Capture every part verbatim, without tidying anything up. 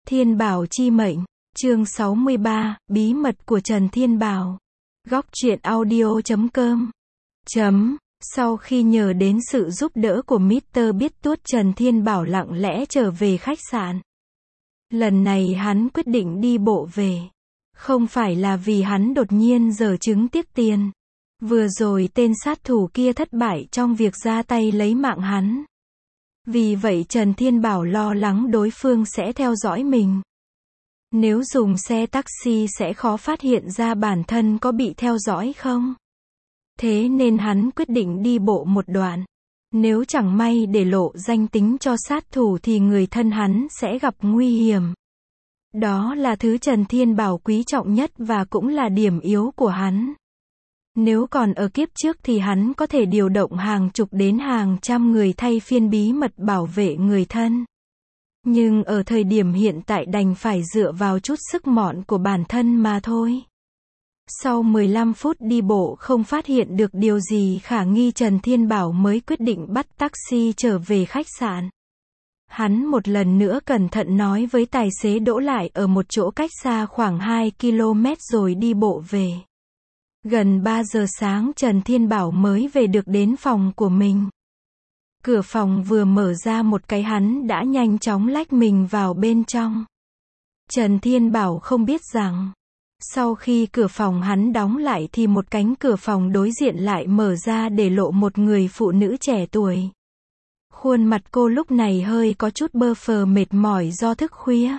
Thiên Bảo chi mệnh, chương sáu mươi ba, bí mật của Trần Thiên Bảo. Góc truyện audio chấm com. Chấm. Sau khi nhờ đến sự giúp đỡ của mít tơ Biết Tuốt, Trần Thiên Bảo lặng lẽ trở về khách sạn. Lần này hắn quyết định đi bộ về. Không phải là vì hắn đột nhiên giở trứng tiếc tiền. Vừa rồi tên sát thủ kia thất bại trong việc ra tay lấy mạng hắn. Vì vậy Trần Thiên Bảo lo lắng đối phương sẽ theo dõi mình. Nếu dùng xe taxi sẽ khó phát hiện ra bản thân có bị theo dõi không. Thế nên hắn quyết định đi bộ một đoạn. Nếu chẳng may để lộ danh tính cho sát thủ thì người thân hắn sẽ gặp nguy hiểm. Đó là thứ Trần Thiên Bảo quý trọng nhất và cũng là điểm yếu của hắn. Nếu còn ở kiếp trước thì hắn có thể điều động hàng chục đến hàng trăm người thay phiên bí mật bảo vệ người thân. Nhưng ở thời điểm hiện tại đành phải dựa vào chút sức mọn của bản thân mà thôi. Sau mười lăm phút đi bộ không phát hiện được điều gì khả nghi, Trần Thiên Bảo mới quyết định bắt taxi trở về khách sạn. Hắn một lần nữa cẩn thận nói với tài xế đỗ lại ở một chỗ cách xa khoảng hai ki lô mét rồi đi bộ về. Gần ba giờ sáng Trần Thiên Bảo mới về được đến phòng của mình. Cửa phòng vừa mở ra một cái hắn đã nhanh chóng lách mình vào bên trong. Trần Thiên Bảo không biết rằng, sau khi cửa phòng hắn đóng lại thì một cánh cửa phòng đối diện lại mở ra để lộ một người phụ nữ trẻ tuổi. Khuôn mặt cô lúc này hơi có chút bơ phờ mệt mỏi do thức khuya.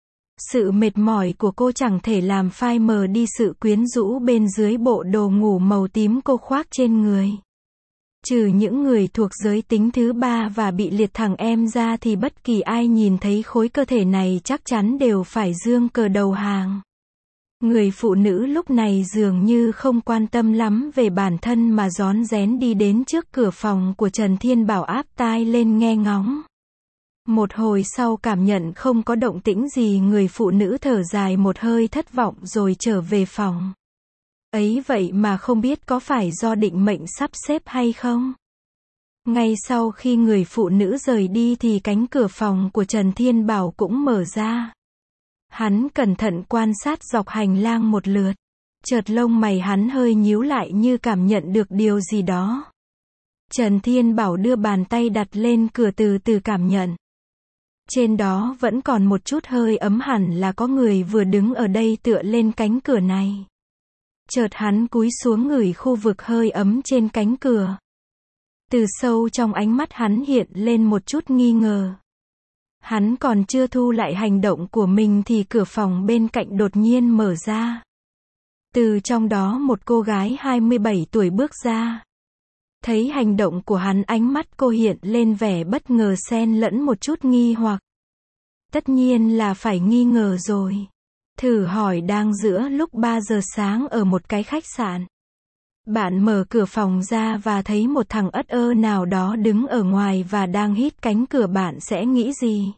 Sự mệt mỏi của cô chẳng thể làm phai mờ đi sự quyến rũ bên dưới bộ đồ ngủ màu tím cô khoác trên người. Trừ những người thuộc giới tính thứ ba và bị liệt thằng em ra thì bất kỳ ai nhìn thấy khối cơ thể này chắc chắn đều phải giương cờ đầu hàng. Người phụ nữ lúc này dường như không quan tâm lắm về bản thân mà rón rén đi đến trước cửa phòng của Trần Thiên Bảo, áp tai lên nghe ngóng. Một hồi sau cảm nhận không có động tĩnh gì, người phụ nữ thở dài một hơi thất vọng rồi trở về phòng. Ấy vậy mà không biết có phải do định mệnh sắp xếp hay không. Ngay sau khi người phụ nữ rời đi thì cánh cửa phòng của Trần Thiên Bảo cũng mở ra. Hắn cẩn thận quan sát dọc hành lang một lượt. Chợt lông mày hắn hơi nhíu lại như cảm nhận được điều gì đó. Trần Thiên Bảo đưa bàn tay đặt lên cửa từ từ cảm nhận. Trên đó vẫn còn một chút hơi ấm, hẳn là có người vừa đứng ở đây tựa lên cánh cửa này. Chợt hắn cúi xuống ngửi khu vực hơi ấm trên cánh cửa. Từ sâu trong ánh mắt hắn hiện lên một chút nghi ngờ. Hắn còn chưa thu lại hành động của mình thì cửa phòng bên cạnh đột nhiên mở ra. Từ trong đó một cô gái hai mươi bảy tuổi bước ra. Thấy hành động của hắn, ánh mắt cô hiện lên vẻ bất ngờ xen lẫn một chút nghi hoặc. Tất nhiên là phải nghi ngờ rồi. Thử hỏi đang giữa lúc ba giờ sáng ở một cái khách sạn. Bạn mở cửa phòng ra và thấy một thằng ất ơ nào đó đứng ở ngoài và đang hít cánh cửa, bạn sẽ nghĩ gì?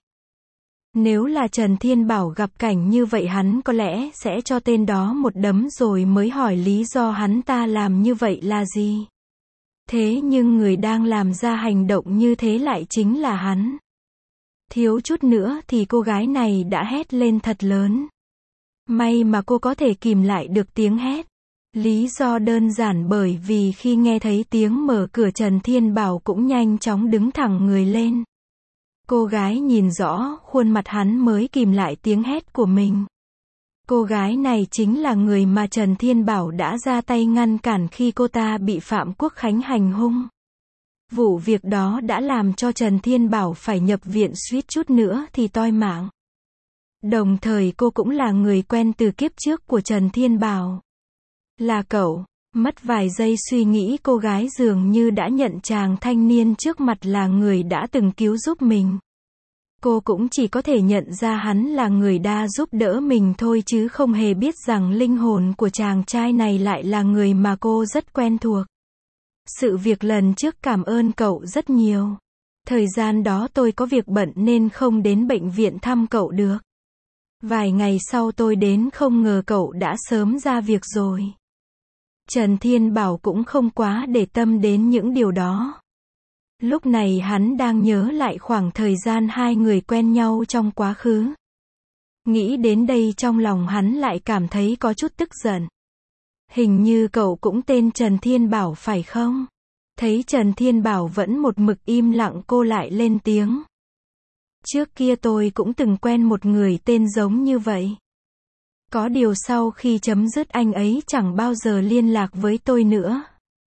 Nếu là Trần Thiên Bảo gặp cảnh như vậy hắn có lẽ sẽ cho tên đó một đấm rồi mới hỏi lý do hắn ta làm như vậy là gì. Thế nhưng người đang làm ra hành động như thế lại chính là hắn. Thiếu chút nữa thì cô gái này đã hét lên thật lớn. May mà cô có thể kìm lại được tiếng hét. Lý do đơn giản bởi vì khi nghe thấy tiếng mở cửa, Trần Thiên Bảo cũng nhanh chóng đứng thẳng người lên. Cô gái nhìn rõ khuôn mặt hắn mới kìm lại tiếng hét của mình. Cô gái này chính là người mà Trần Thiên Bảo đã ra tay ngăn cản khi cô ta bị Phạm Quốc Khánh hành hung. Vụ việc đó đã làm cho Trần Thiên Bảo phải nhập viện, suýt chút nữa thì toi mạng. Đồng thời cô cũng là người quen từ kiếp trước của Trần Thiên Bảo. Là cậu. Mất vài giây suy nghĩ, cô gái dường như đã nhận chàng thanh niên trước mặt là người đã từng cứu giúp mình. Cô cũng chỉ có thể nhận ra hắn là người đã giúp đỡ mình thôi, chứ không hề biết rằng linh hồn của chàng trai này lại là người mà cô rất quen thuộc. Sự việc lần trước cảm ơn cậu rất nhiều. Thời gian đó tôi có việc bận nên không đến bệnh viện thăm cậu được. Vài ngày sau tôi đến không ngờ cậu đã sớm ra việc rồi. Trần Thiên Bảo cũng không quá để tâm đến những điều đó. Lúc này hắn đang nhớ lại khoảng thời gian hai người quen nhau trong quá khứ. Nghĩ đến đây trong lòng hắn lại cảm thấy có chút tức giận. Hình như cậu cũng tên Trần Thiên Bảo phải không? Thấy Trần Thiên Bảo vẫn một mực im lặng, cô lại lên tiếng. Trước kia tôi cũng từng quen một người tên giống như vậy. Có điều sau khi chấm dứt anh ấy chẳng bao giờ liên lạc với tôi nữa.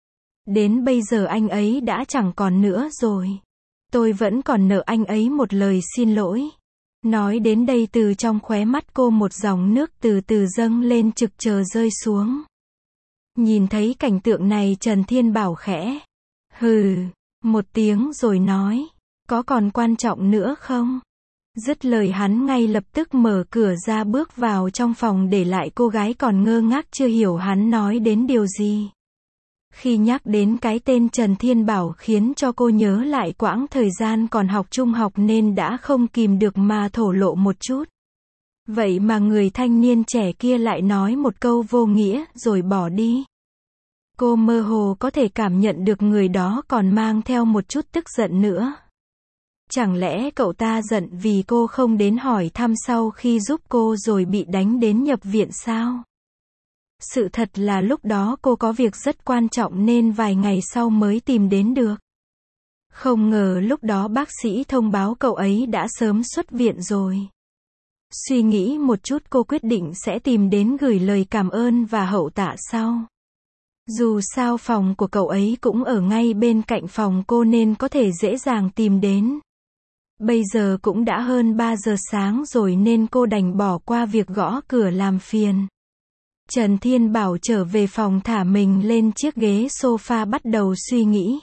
Đến bây giờ anh ấy đã chẳng còn nữa rồi. Tôi vẫn còn nợ anh ấy một lời xin lỗi. Nói đến đây từ trong khóe mắt cô một dòng nước từ từ dâng lên trực chờ rơi xuống. Nhìn thấy cảnh tượng này Trần Thiên Bảo khẽ hừ một tiếng rồi nói, có còn quan trọng nữa không? Dứt lời hắn ngay lập tức mở cửa ra bước vào trong phòng, để lại cô gái còn ngơ ngác chưa hiểu hắn nói đến điều gì. Khi nhắc đến cái tên Trần Thiên Bảo khiến cho cô nhớ lại quãng thời gian còn học trung học nên đã không kìm được mà thổ lộ một chút. Vậy mà người thanh niên trẻ kia lại nói một câu vô nghĩa rồi bỏ đi. Cô mơ hồ có thể cảm nhận được người đó còn mang theo một chút tức giận nữa. Chẳng lẽ cậu ta giận vì cô không đến hỏi thăm sau khi giúp cô rồi bị đánh đến nhập viện sao? Sự thật là lúc đó cô có việc rất quan trọng nên vài ngày sau mới tìm đến được. Không ngờ lúc đó bác sĩ thông báo cậu ấy đã sớm xuất viện rồi. Suy nghĩ một chút cô quyết định sẽ tìm đến gửi lời cảm ơn và hậu tạ sau. Dù sao phòng của cậu ấy cũng ở ngay bên cạnh phòng cô nên có thể dễ dàng tìm đến. Bây giờ cũng đã hơn ba giờ sáng rồi nên cô đành bỏ qua việc gõ cửa làm phiền. Trần Thiên Bảo trở về phòng thả mình lên chiếc ghế sofa bắt đầu suy nghĩ.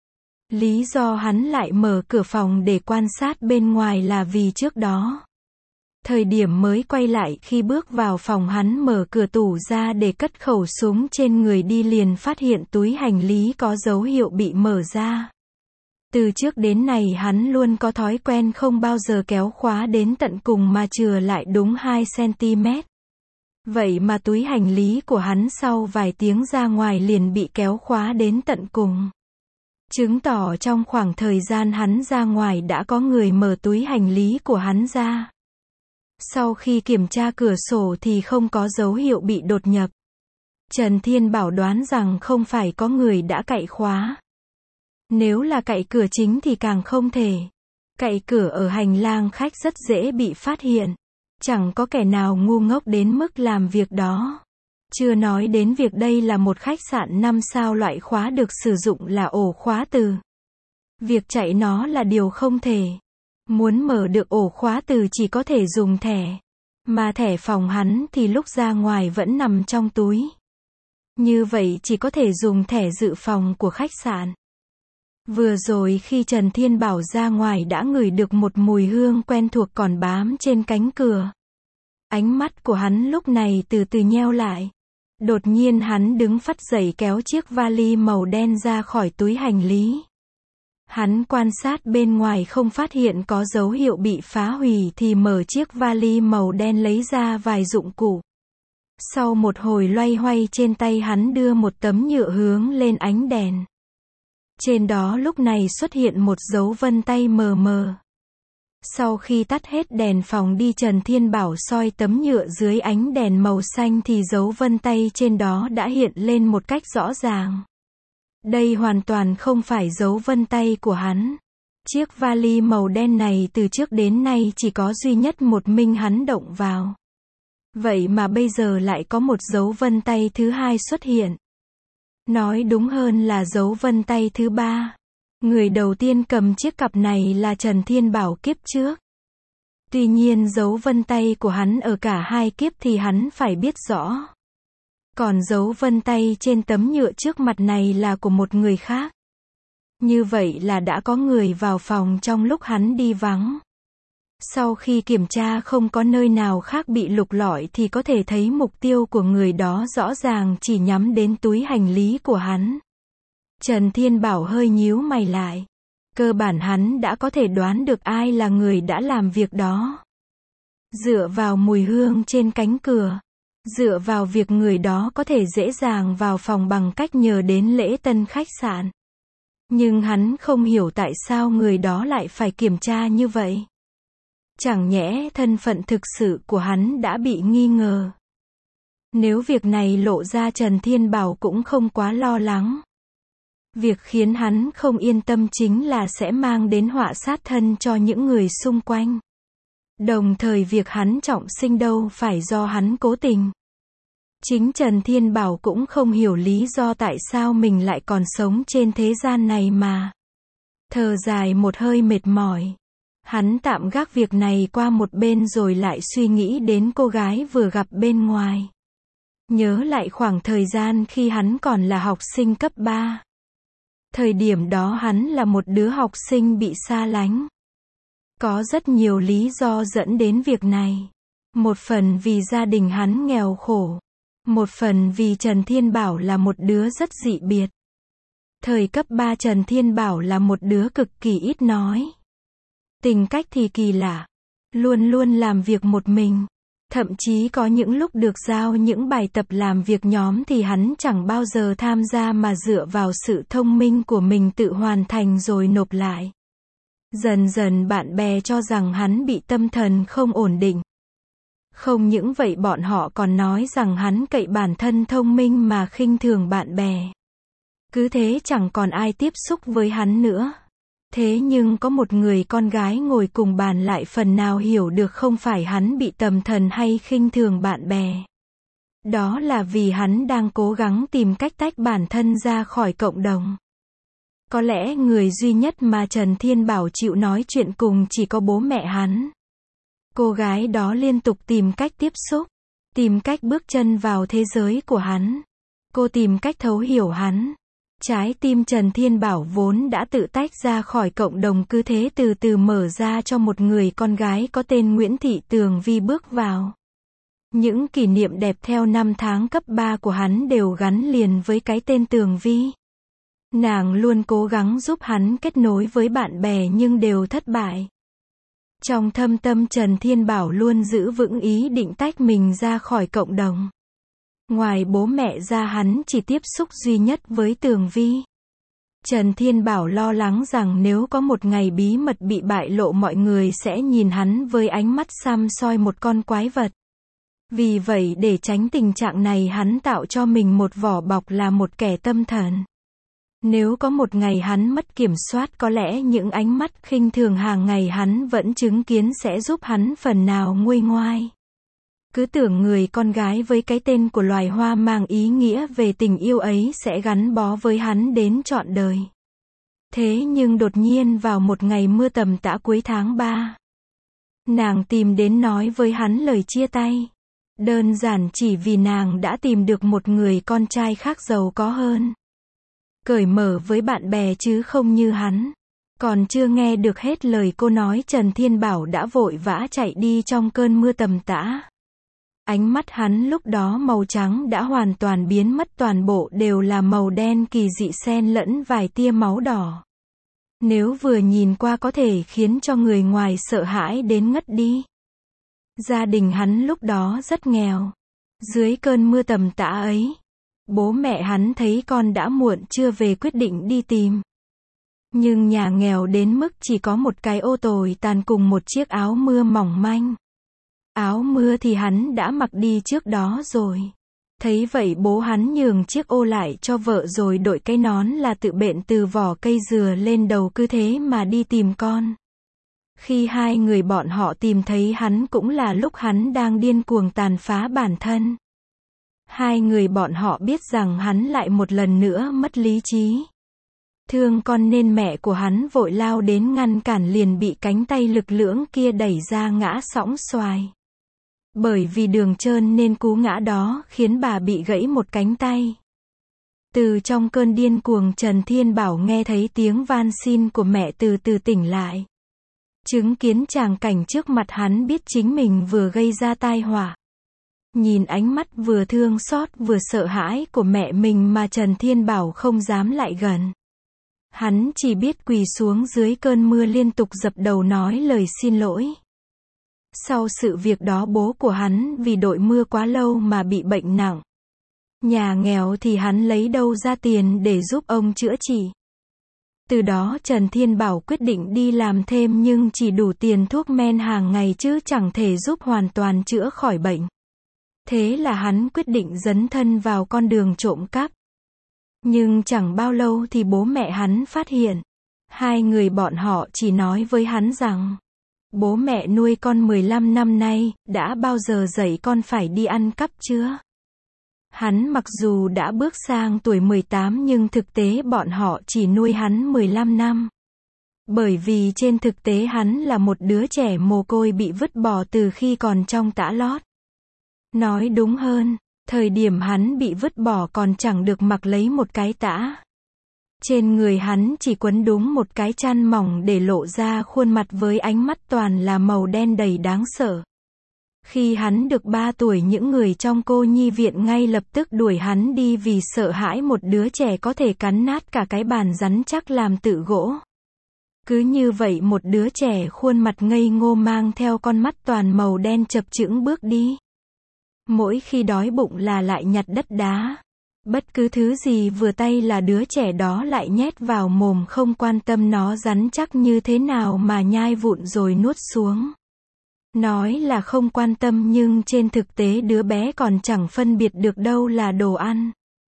Lý do hắn lại mở cửa phòng để quan sát bên ngoài là vì trước đó. Thời điểm mới quay lại, khi bước vào phòng hắn mở cửa tủ ra để cất khẩu súng trên người đi liền phát hiện túi hành lý có dấu hiệu bị mở ra. Từ trước đến nay hắn luôn có thói quen không bao giờ kéo khóa đến tận cùng mà chừa lại đúng hai xăng-ti-mét. Vậy mà túi hành lý của hắn sau vài tiếng ra ngoài liền bị kéo khóa đến tận cùng. Chứng tỏ trong khoảng thời gian hắn ra ngoài đã có người mở túi hành lý của hắn ra. Sau khi kiểm tra cửa sổ thì không có dấu hiệu bị đột nhập. Trần Thiên Bảo đoán rằng không phải có người đã cậy khóa. Nếu là cậy cửa chính thì càng không thể. Cậy cửa ở hành lang khách rất dễ bị phát hiện. Chẳng có kẻ nào ngu ngốc đến mức làm việc đó. Chưa nói đến việc đây là một khách sạn năm sao, loại khóa được sử dụng là ổ khóa từ. Việc chạy nó là điều không thể. Muốn mở được ổ khóa từ chỉ có thể dùng thẻ. Mà thẻ phòng hắn thì lúc ra ngoài vẫn nằm trong túi. Như vậy chỉ có thể dùng thẻ dự phòng của khách sạn. Vừa rồi khi Trần Thiên Bảo ra ngoài đã ngửi được một mùi hương quen thuộc còn bám trên cánh cửa. Ánh mắt của hắn lúc này từ từ nheo lại. Đột nhiên hắn đứng phắt dậy kéo chiếc vali màu đen ra khỏi túi hành lý. Hắn quan sát bên ngoài không phát hiện có dấu hiệu bị phá hủy thì mở chiếc vali màu đen lấy ra vài dụng cụ. Sau một hồi loay hoay trên tay hắn đưa một tấm nhựa hướng lên ánh đèn. Trên đó lúc này xuất hiện một dấu vân tay mờ mờ. Sau khi tắt hết đèn phòng đi, Trần Thiên Bảo soi tấm nhựa dưới ánh đèn màu xanh thì dấu vân tay trên đó đã hiện lên một cách rõ ràng. Đây hoàn toàn không phải dấu vân tay của hắn. Chiếc vali màu đen này từ trước đến nay chỉ có duy nhất một mình hắn động vào. Vậy mà bây giờ lại có một dấu vân tay thứ hai xuất hiện. Nói đúng hơn là dấu vân tay thứ ba. Người đầu tiên cầm chiếc cặp này là Trần Thiên Bảo kiếp trước. Tuy nhiên dấu vân tay của hắn ở cả hai kiếp thì hắn phải biết rõ. Còn dấu vân tay trên tấm nhựa trước mặt này là của một người khác. Như vậy là đã có người vào phòng trong lúc hắn đi vắng. Sau khi kiểm tra không có nơi nào khác bị lục lọi thì có thể thấy mục tiêu của người đó rõ ràng chỉ nhắm đến túi hành lý của hắn. Trần Thiên Bảo hơi nhíu mày lại. Cơ bản hắn đã có thể đoán được ai là người đã làm việc đó. Dựa vào mùi hương trên cánh cửa. Dựa vào việc người đó có thể dễ dàng vào phòng bằng cách nhờ đến lễ tân khách sạn. Nhưng hắn không hiểu tại sao người đó lại phải kiểm tra như vậy. Chẳng nhẽ thân phận thực sự của hắn đã bị nghi ngờ. Nếu việc này lộ ra Trần Thiên Bảo cũng không quá lo lắng. Việc khiến hắn không yên tâm chính là sẽ mang đến họa sát thân cho những người xung quanh. Đồng thời việc hắn trọng sinh đâu phải do hắn cố tình. Chính Trần Thiên Bảo cũng không hiểu lý do tại sao mình lại còn sống trên thế gian này mà. Thở dài một hơi mệt mỏi. Hắn tạm gác việc này qua một bên rồi lại suy nghĩ đến cô gái vừa gặp bên ngoài. Nhớ lại khoảng thời gian khi hắn còn là học sinh cấp ba. Thời điểm đó hắn là một đứa học sinh bị xa lánh. Có rất nhiều lý do dẫn đến việc này. Một phần vì gia đình hắn nghèo khổ. Một phần vì Trần Thiên Bảo là một đứa rất dị biệt. Thời cấp ba Trần Thiên Bảo là một đứa cực kỳ ít nói. Tính cách thì kỳ lạ. Luôn luôn làm việc một mình. Thậm chí có những lúc được giao những bài tập làm việc nhóm thì hắn chẳng bao giờ tham gia mà dựa vào sự thông minh của mình tự hoàn thành rồi nộp lại. Dần dần bạn bè cho rằng hắn bị tâm thần không ổn định. Không những vậy bọn họ còn nói rằng hắn cậy bản thân thông minh mà khinh thường bạn bè. Cứ thế chẳng còn ai tiếp xúc với hắn nữa. Thế nhưng có một người con gái ngồi cùng bàn lại phần nào hiểu được không phải hắn bị tâm thần hay khinh thường bạn bè. Đó là vì hắn đang cố gắng tìm cách tách bản thân ra khỏi cộng đồng. Có lẽ người duy nhất mà Trần Thiên Bảo chịu nói chuyện cùng chỉ có bố mẹ hắn. Cô gái đó liên tục tìm cách tiếp xúc, tìm cách bước chân vào thế giới của hắn. Cô tìm cách thấu hiểu hắn. Trái tim Trần Thiên Bảo vốn đã tự tách ra khỏi cộng đồng cứ thế từ từ mở ra cho một người con gái có tên Nguyễn Thị Tường Vi bước vào. Những kỷ niệm đẹp theo năm tháng cấp ba của hắn đều gắn liền với cái tên Tường Vi. Nàng luôn cố gắng giúp hắn kết nối với bạn bè nhưng đều thất bại. Trong thâm tâm Trần Thiên Bảo luôn giữ vững ý định tách mình ra khỏi cộng đồng. Ngoài bố mẹ ra hắn chỉ tiếp xúc duy nhất với Tường Vi. Trần Thiên Bảo lo lắng rằng nếu có một ngày bí mật bị bại lộ mọi người sẽ nhìn hắn với ánh mắt săm soi một con quái vật. Vì vậy để tránh tình trạng này hắn tạo cho mình một vỏ bọc là một kẻ tâm thần. Nếu có một ngày hắn mất kiểm soát có lẽ những ánh mắt khinh thường hàng ngày hắn vẫn chứng kiến sẽ giúp hắn phần nào nguôi ngoai. Cứ tưởng người con gái với cái tên của loài hoa mang ý nghĩa về tình yêu ấy sẽ gắn bó với hắn đến trọn đời. Thế nhưng đột nhiên vào một ngày mưa tầm tã cuối tháng ba, nàng tìm đến nói với hắn lời chia tay. Đơn giản chỉ vì nàng đã tìm được một người con trai khác giàu có hơn. Cởi mở với bạn bè chứ không như hắn. Còn chưa nghe được hết lời cô nói Trần Thiên Bảo đã vội vã chạy đi trong cơn mưa tầm tã. Ánh mắt hắn lúc đó màu trắng đã hoàn toàn biến mất, toàn bộ đều là màu đen kỳ dị xen lẫn vài tia máu đỏ. Nếu vừa nhìn qua có thể khiến cho người ngoài sợ hãi đến ngất đi. Gia đình hắn lúc đó rất nghèo. Dưới cơn mưa tầm tã ấy, bố mẹ hắn thấy con đã muộn chưa về quyết định đi tìm. Nhưng nhà nghèo đến mức chỉ có một cái ô tồi tàn cùng một chiếc áo mưa mỏng manh. Áo mưa thì hắn đã mặc đi trước đó rồi. Thấy vậy bố hắn nhường chiếc ô lại cho vợ rồi đội cái nón là tự bện từ vỏ cây dừa lên đầu, cứ thế mà đi tìm con. Khi hai người bọn họ tìm thấy hắn cũng là lúc hắn đang điên cuồng tàn phá bản thân. Hai người bọn họ biết rằng hắn lại một lần nữa mất lý trí. Thương con nên mẹ của hắn vội lao đến ngăn cản, liền bị cánh tay lực lưỡng kia đẩy ra ngã sõng xoài. Bởi vì đường trơn nên cú ngã đó khiến bà bị gãy một cánh tay. Từ trong cơn điên cuồng Trần Thiên Bảo nghe thấy tiếng van xin của mẹ từ từ tỉnh lại. Chứng kiến tràng cảnh trước mặt hắn biết chính mình vừa gây ra tai họa. Nhìn ánh mắt vừa thương xót vừa sợ hãi của mẹ mình mà Trần Thiên Bảo không dám lại gần. Hắn chỉ biết quỳ xuống dưới cơn mưa liên tục dập đầu nói lời xin lỗi. Sau sự việc đó bố của hắn vì đội mưa quá lâu mà bị bệnh nặng. Nhà nghèo thì hắn lấy đâu ra tiền để giúp ông chữa trị. Từ đó Trần Thiên Bảo quyết định đi làm thêm nhưng chỉ đủ tiền thuốc men hàng ngày chứ chẳng thể giúp hoàn toàn chữa khỏi bệnh. Thế là hắn quyết định dấn thân vào con đường trộm cắp. Nhưng chẳng bao lâu thì bố mẹ hắn phát hiện. Hai người bọn họ chỉ nói với hắn rằng, bố mẹ nuôi con mười lăm năm nay, đã bao giờ dạy con phải đi ăn cắp chưa? Hắn mặc dù đã bước sang tuổi mười tám nhưng thực tế bọn họ chỉ nuôi hắn mười lăm năm. Bởi vì trên thực tế hắn là một đứa trẻ mồ côi bị vứt bỏ từ khi còn trong tã lót. Nói đúng hơn, thời điểm hắn bị vứt bỏ còn chẳng được mặc lấy một cái tã. Trên người hắn chỉ quấn đúng một cái chăn mỏng để lộ ra khuôn mặt với ánh mắt toàn là màu đen đầy đáng sợ. Khi hắn được ba tuổi những người trong cô nhi viện ngay lập tức đuổi hắn đi vì sợ hãi một đứa trẻ có thể cắn nát cả cái bàn rắn chắc làm tự gỗ. Cứ như vậy một đứa trẻ khuôn mặt ngây ngô mang theo con mắt toàn màu đen chập chững bước đi. Mỗi khi đói bụng là lại nhặt đất đá. Bất cứ thứ gì vừa tay là đứa trẻ đó lại nhét vào mồm không quan tâm nó rắn chắc như thế nào mà nhai vụn rồi nuốt xuống. Nói là không quan tâm nhưng trên thực tế đứa bé còn chẳng phân biệt được đâu là đồ ăn.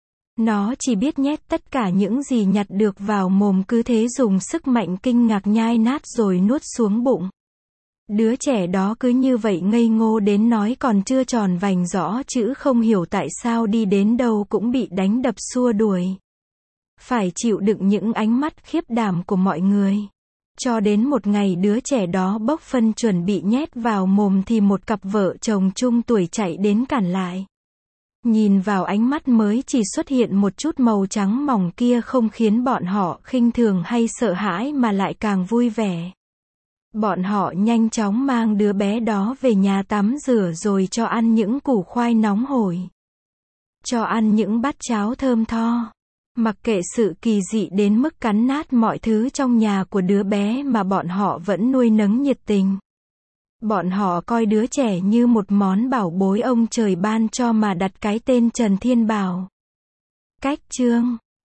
Nó chỉ biết nhét tất cả những gì nhặt được vào mồm cứ thế dùng sức mạnh kinh ngạc nhai nát rồi nuốt xuống bụng. Đứa trẻ đó cứ như vậy ngây ngô đến nói còn chưa tròn vành rõ chữ không hiểu tại sao đi đến đâu cũng bị đánh đập xua đuổi. Phải chịu đựng những ánh mắt khiếp đảm của mọi người. Cho đến một ngày đứa trẻ đó bốc phân chuẩn bị nhét vào mồm thì một cặp vợ chồng chung tuổi chạy đến cản lại. Nhìn vào ánh mắt mới chỉ xuất hiện một chút màu trắng mỏng kia không khiến bọn họ khinh thường hay sợ hãi mà lại càng vui vẻ. Bọn họ nhanh chóng mang đứa bé đó về nhà tắm rửa rồi cho ăn những củ khoai nóng hổi. Cho ăn những bát cháo thơm tho. Mặc kệ sự kỳ dị đến mức cắn nát mọi thứ trong nhà của đứa bé mà bọn họ vẫn nuôi nấng nhiệt tình. Bọn họ coi đứa trẻ như một món bảo bối ông trời ban cho mà đặt cái tên Trần Thiên Bảo. Cách chương